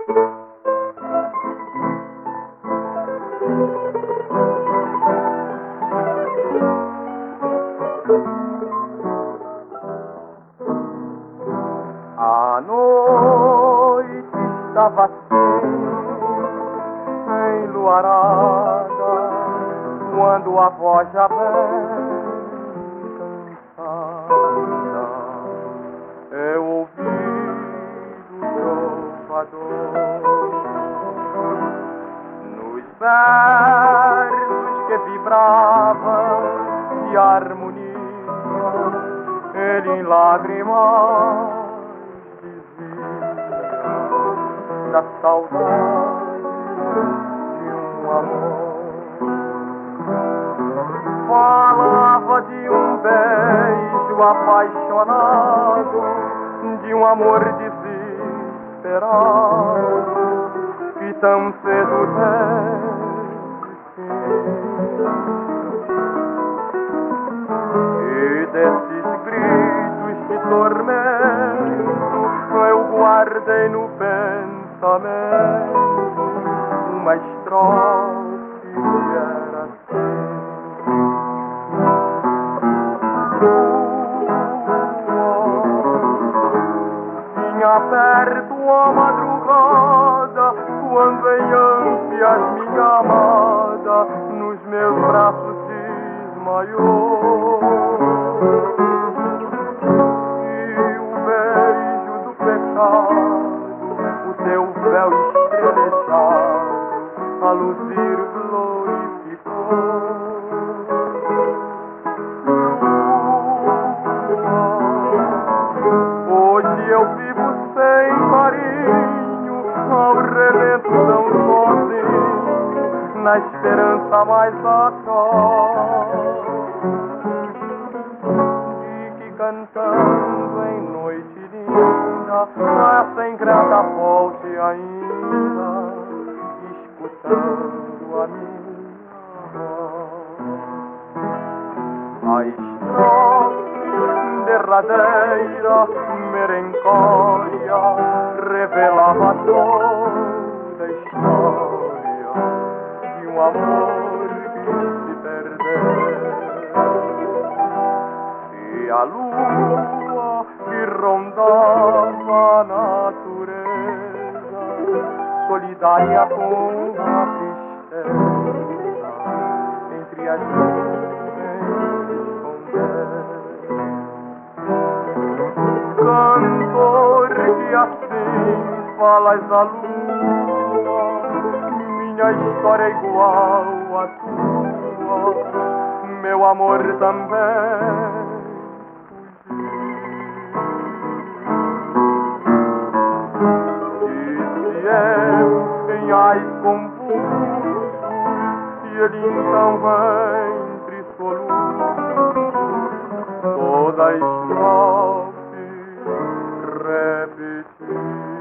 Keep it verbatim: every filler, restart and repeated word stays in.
A noite estava enluarada, quando a voz já vem cansada, eu ouvi do trovador, nos versos que vibravam de harmonia, ele em lágrimas da saudade de um amor. Falava de um beijo apaixonado, de um amor desesperado, que tão cedo teve fim. E desses gritos de tormento eu guardei no pensamento uma estrofe que era assim: vinha perto a madrugada, quando em ânsias minha amada nos meus braços desmaiou. O teu véu estrelejado a luzir glorificou. Hoje eu vivo sem carinho, ao relento tão sozinho, na esperança mais atroz de que cantando em noite linda essa ingrata volte ainda, escutando a minha voz. A estrofe derradeira, merencória, revelava toda a história de um amor que se perdeu. E a lua que rondava a natureza, solidária com a tristeza, entre as nuvens se escondeu. Cantor que assim falas à lua, minha história é igual à tua, meu amor também. Em ais convulsos, e ele então entre soluços toda a estrofe repetir.